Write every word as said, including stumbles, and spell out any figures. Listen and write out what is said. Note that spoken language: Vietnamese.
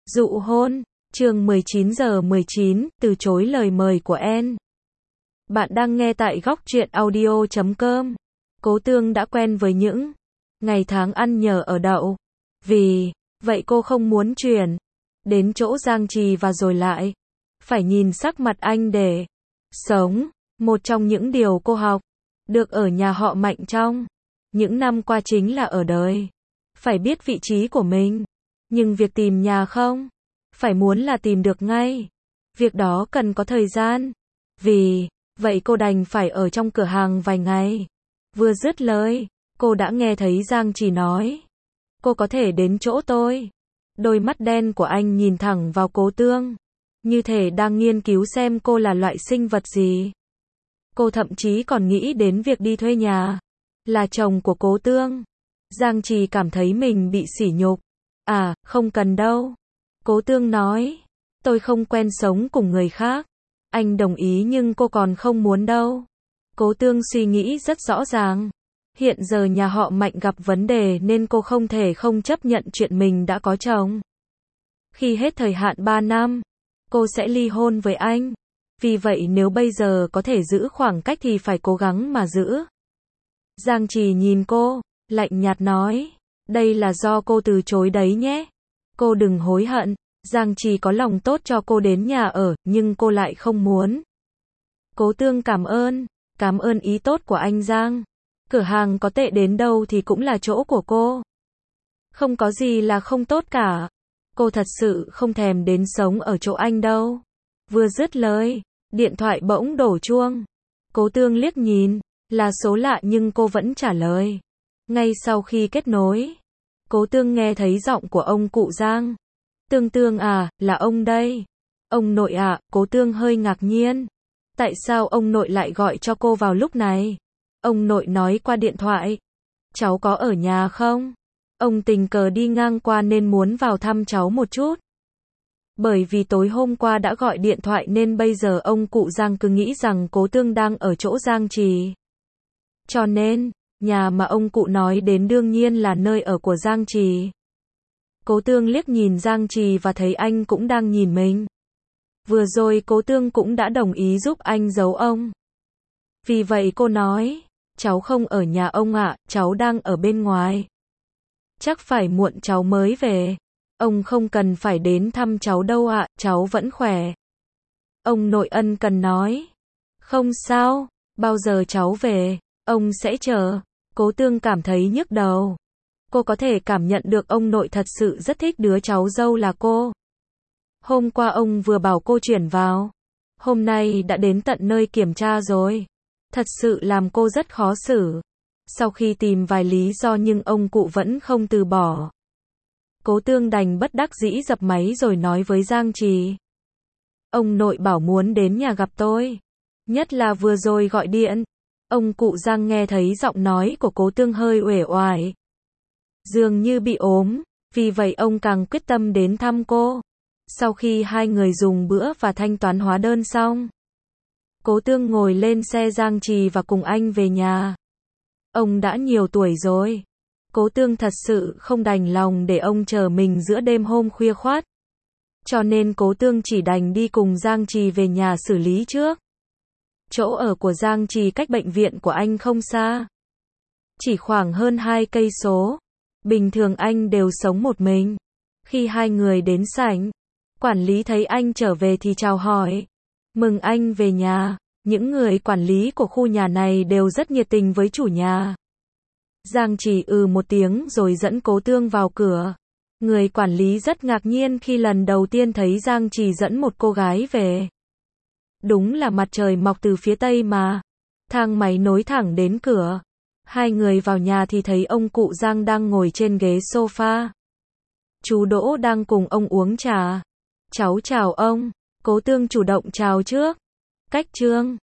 Dụ hôn, chương mười chín giờ mười chín, từ chối lời mời của En. Bạn đang nghe tại góc truyện audio chấm com. Cố Tương đã quen với những ngày tháng ăn nhờ ở đậu. Vì vậy cô không muốn chuyển đến chỗ Giang Trì và rồi lại phải nhìn sắc mặt anh để sống. Một trong những điều cô học được ở nhà họ Mạnh trong những năm qua chính là ở đời phải biết vị trí của mình. Nhưng việc tìm nhà không phải muốn là tìm được ngay. Việc đó cần có thời gian. Vì vậy cô đành phải ở trong cửa hàng vài ngày. Vừa dứt lời, cô đã nghe thấy Giang Trì nói: "Cô có thể đến chỗ tôi." Đôi mắt đen của anh nhìn thẳng vào Cố Tương, như thể đang nghiên cứu xem cô là loại sinh vật gì. Cô thậm chí còn nghĩ đến việc đi thuê nhà. Là chồng của Cố Tương. Giang Trì cảm thấy mình bị sỉ nhục. "À, không cần đâu." Cố Tương nói. "Tôi không quen sống cùng người khác." Anh đồng ý nhưng cô còn không muốn đâu. Cố Tương suy nghĩ rất rõ ràng. Hiện giờ nhà họ Mạnh gặp vấn đề nên cô không thể không chấp nhận chuyện mình đã có chồng. Khi hết thời hạn ba năm, cô sẽ ly hôn với anh. Vì vậy nếu bây giờ có thể giữ khoảng cách thì phải cố gắng mà giữ. Giang Trì nhìn cô, lạnh nhạt nói: "Đây là do cô từ chối đấy nhé. Cô đừng hối hận." Giang Trì có lòng tốt cho cô đến nhà ở, nhưng cô lại không muốn. Cố Tương cảm ơn, cảm ơn ý tốt của anh Giang. Cửa hàng có tệ đến đâu thì cũng là chỗ của cô. Không có gì là không tốt cả. Cô thật sự không thèm đến sống ở chỗ anh đâu. Vừa dứt lời, điện thoại bỗng đổ chuông. Cố Tương liếc nhìn, là số lạ nhưng cô vẫn trả lời. Ngay sau khi kết nối, Cố Tương nghe thấy giọng của ông cụ Giang. "Tương Tương à, là ông đây." "Ông nội ạ." Cố Tương hơi ngạc nhiên. Tại sao ông nội lại gọi cho cô vào lúc này? Ông nội nói qua điện thoại: "Cháu có ở nhà không? Ông tình cờ đi ngang qua nên muốn vào thăm cháu một chút." Bởi vì tối hôm qua đã gọi điện thoại nên bây giờ ông cụ Giang cứ nghĩ rằng Cố Tương đang ở chỗ Giang Trì. Cho nên, nhà mà ông cụ nói đến đương nhiên là nơi ở của Giang Trì. Cố Tương liếc nhìn Giang Trì và thấy anh cũng đang nhìn mình. Vừa rồi Cố Tương cũng đã đồng ý giúp anh giấu ông. Vì vậy cô nói: "Cháu không ở nhà ông ạ, cháu đang ở bên ngoài. Chắc phải muộn cháu mới về." "Ông không cần phải đến thăm cháu đâu ạ, cháu vẫn khỏe." Ông nội ân cần nói. "Không sao, bao giờ cháu về, ông sẽ chờ." Cố Tương cảm thấy nhức đầu. Cô có thể cảm nhận được ông nội thật sự rất thích đứa cháu dâu là cô. Hôm qua ông vừa bảo cô chuyển vào. Hôm nay đã đến tận nơi kiểm tra rồi. Thật sự làm cô rất khó xử. Sau khi tìm vài lý do nhưng ông cụ vẫn không từ bỏ. Cố Tương đành bất đắc dĩ dập máy rồi nói với Giang Trì: "Ông nội bảo muốn đến nhà gặp tôi. Nhất là vừa rồi gọi điện." Ông cụ Giang nghe thấy giọng nói của Cố Tương hơi uể oải. Dường như bị ốm, vì vậy ông càng quyết tâm đến thăm cô. Sau khi hai người dùng bữa và thanh toán hóa đơn xong, Cố Tương ngồi lên xe Giang Trì và cùng anh về nhà. Ông đã nhiều tuổi rồi. Cố Tương thật sự không đành lòng để ông chờ mình giữa đêm hôm khuya khoắt. Cho nên Cố Tương chỉ đành đi cùng Giang Trì về nhà xử lý trước. Chỗ ở của Giang Trì cách bệnh viện của anh không xa. Chỉ khoảng hơn hai cây số. Bình thường anh đều sống một mình. Khi hai người đến sảnh, quản lý thấy anh trở về thì chào hỏi: "Mừng anh về nhà." Những người quản lý của khu nhà này đều rất nhiệt tình với chủ nhà. Giang Trì ừ một tiếng rồi dẫn Cố Tương vào cửa. Người quản lý rất ngạc nhiên khi lần đầu tiên thấy Giang Trì dẫn một cô gái về. Đúng là mặt trời mọc từ phía tây mà. Thang máy nối thẳng đến cửa. Hai người vào nhà thì thấy ông cụ Giang đang ngồi trên ghế sofa. Chú Đỗ đang cùng ông uống trà. "Cháu chào ông." Cố Tương chủ động chào trước. "Cách Trương."